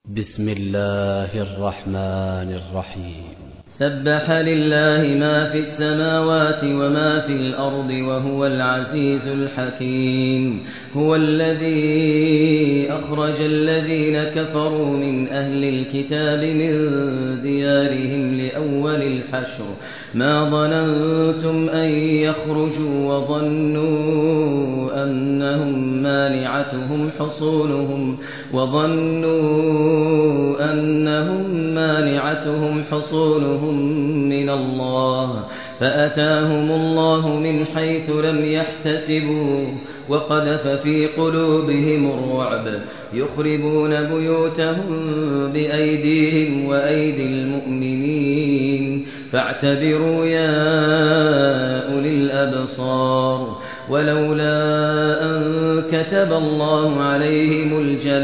بسم الله الرحمن الرحيم. سبح لله ما في السماوات وما في الأرض وهو العزيز الحكيم. هو الذي أخرج الذين كفروا من أهل الكتاب من ديارهم لأول الحشر ما ظننتم أن يخرجوا وظنوا أنهم مانعتهم حصولهم من الله فأتاهم الله من حيث لم يحتسبوا وقذف في قلوبهم الرعب يخربون بيوتهم بأيديهم وأيدي المؤمنين فاعتبروا يا أولي الأبصار. ولولا أن كتب الله عليهم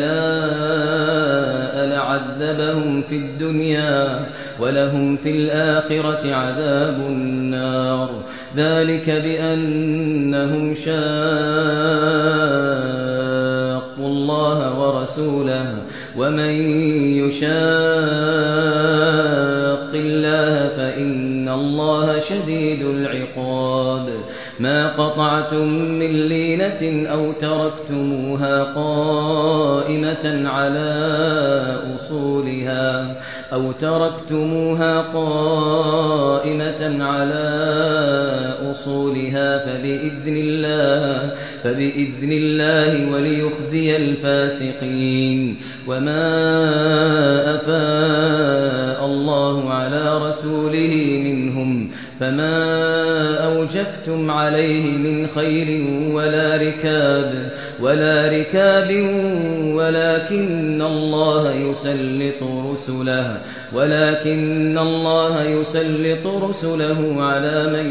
الجلاء لعذبهم في الدنيا ولهم في الآخرة عذاب النار. ذلك بأنهم شاقوا الله ورسوله ومن يشاق الله فإن الله شديد العقاب. ما قطعتم من لينة أو تركتموها قائمة على أصولها فبإذن الله وليخزي الفاسقين. وما أفاء الله على رسوله منهم فما أوجفتم عليه من خيل ولا ركاب ولكن الله يسلط رسله على من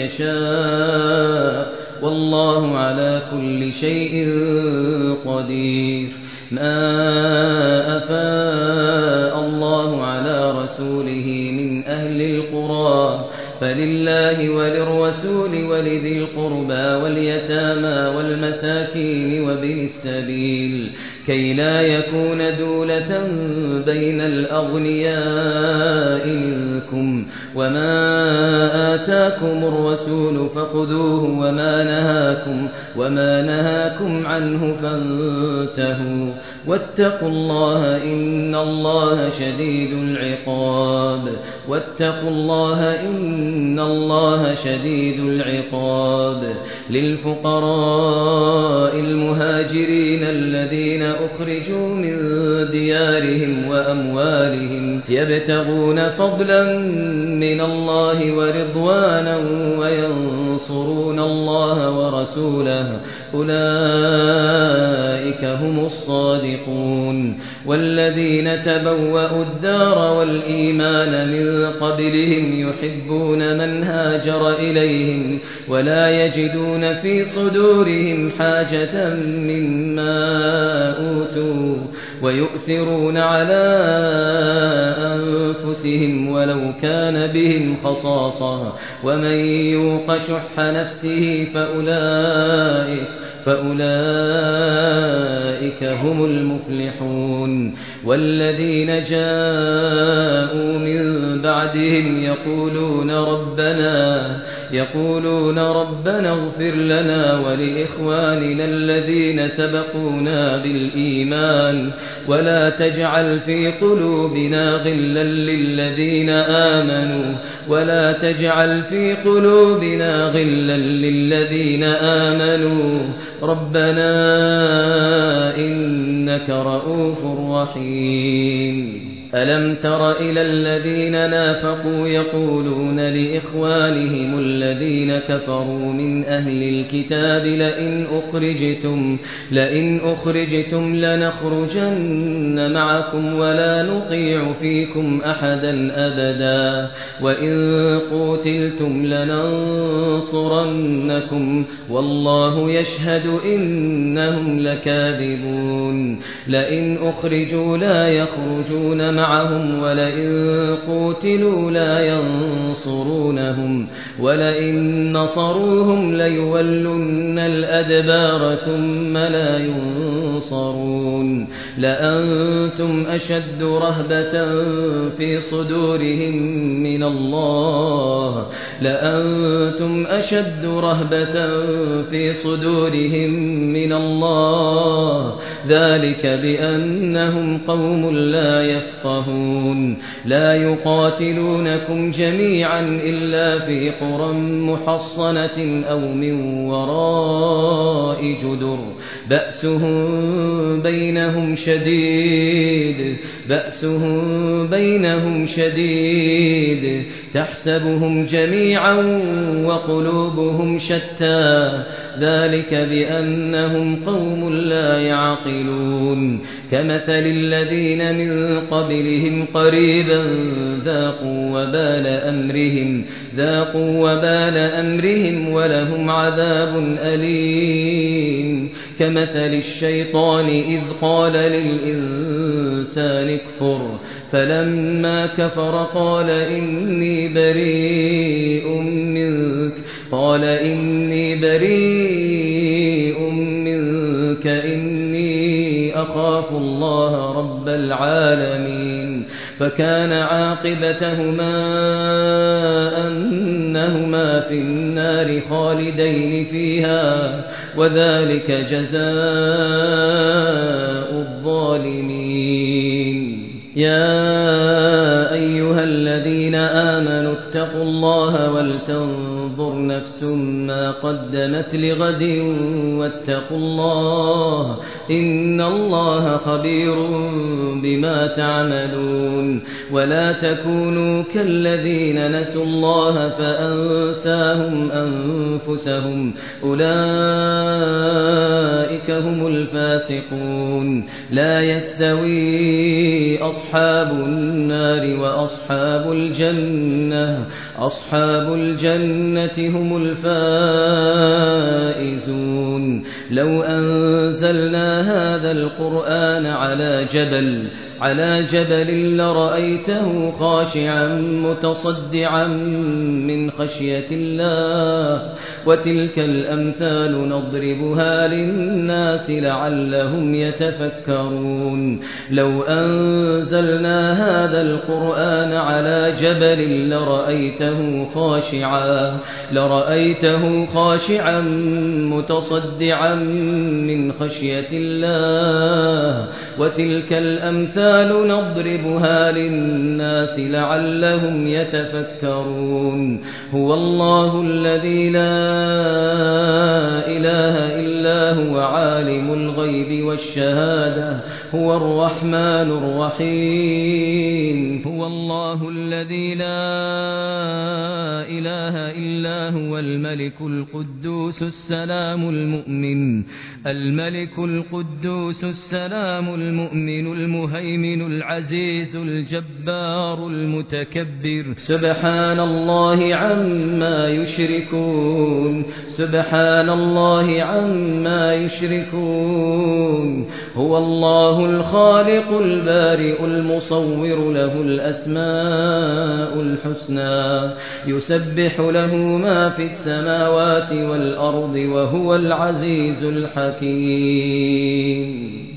يشاء والله على كل شيء قدير. ما أفاء الله على رسوله من أهل القرى فلله وللرسول ولذي القربى واليتامى والمساكين وابن السبيل كي لا يكون دولة بين الأغنياء منكم. وما آتاكم الرسول فخذوه وما نهاكم عنه فانتهوا واتقوا الله إن الله شديد العقاب. للفقراء المهاجرين الذين أخرجوا من ديارهم وأموالهم يبتغون فضلا من الله ورضوانا وينصرون الله ورسوله أولئك هم الصادقون. والذين تبوأوا الدار والإيمان من قبلهم يحبون من هاجر إليهم ولا يجدون في صدورهم حاجة مما أوتوا ويؤثرون على أنفسهم ولو كان بهم خصاصة ومن يوق شح نفسه فأولئك هم المفلحون. والذين جاءوا من بعدهم يقولون ربنا اغفر لنا ولإخواننا الذين سبقونا بالإيمان ولا تجعل في قلوبنا غلا للذين آمنوا ربنا إنك رؤوف رحيم. ألم تر إلى الذين نافقوا يقولون لإخوانهم الذين كفروا من أهل الكتاب لئن أخرجتم لنخرجن معكم ولا نطيع فيكم أحدا أبدا وإن قوتلتم لننصرنكم والله يشهد إنهم لكاذبون. لئن أخرجوا لا يخرجون معهم ولئن قوتلوا لا ينصرونهم ولئن نصروهم ليولن الأدبار ثم لا ينصرون. يفترون لأنتم أشد رهبة في صدورهم من الله من الله ذلك بأنهم قوم لا يفقهون لا يقاتلونكم جميعا إلا في قرى محصنة أو من وراء جدر بأسهم بينهم شديد تحسبهم جميعا وقلوبهم شتى ذلك بأنهم قوم لا يعقلون كمثل الذين من قبلهم قريبا ذاقوا وبال أمرهم ولهم عذاب أليم كمثل الشيطان إذ قال للإنسان اكفر فلما كفر قال إني بريء منك إني أخاف الله رب العالمين فكان عاقبتهما أنهما في النار خالدين فيها وذلك جزاء الظالمين يا أيها الذين آمنوا اتقوا الله ولتنظر نفس ما قدمت لغد واتقوا الله إن الله خبير بما تعملون ولا تكونوا كالذين نسوا الله فأنساهم أنفسهم أولئك هم الفاسقون لا يستوي أصحاب النار وأصحاب الجنة هم الفائزون لو أنزلنا هذا القرآن على جبل لرأيته خاشعا متصدعا من خشية الله وتلك الأمثال نضربها للناس لعلهم يتفكرون لو أنزلنا هذا القرآن على جبل لرأيته خاشعا متصدعا من خشية الله وتلك الأمثال نضربها للناس لعلهم يتفكرون هو الله الذي لا إله إلا هو عالم الغيب والشهادة هو الرحمن الرحيم هو الله الذي لا إله إلا هو الملك القدوس السلام المؤمن المهيمن العزيز الجبار المتكبر سبحان الله عما يشركون هو الله الخالق البارئ المصور له الأسماء الحسنى يسبح له ما في السماوات والأرض وهو العزيز الحكيم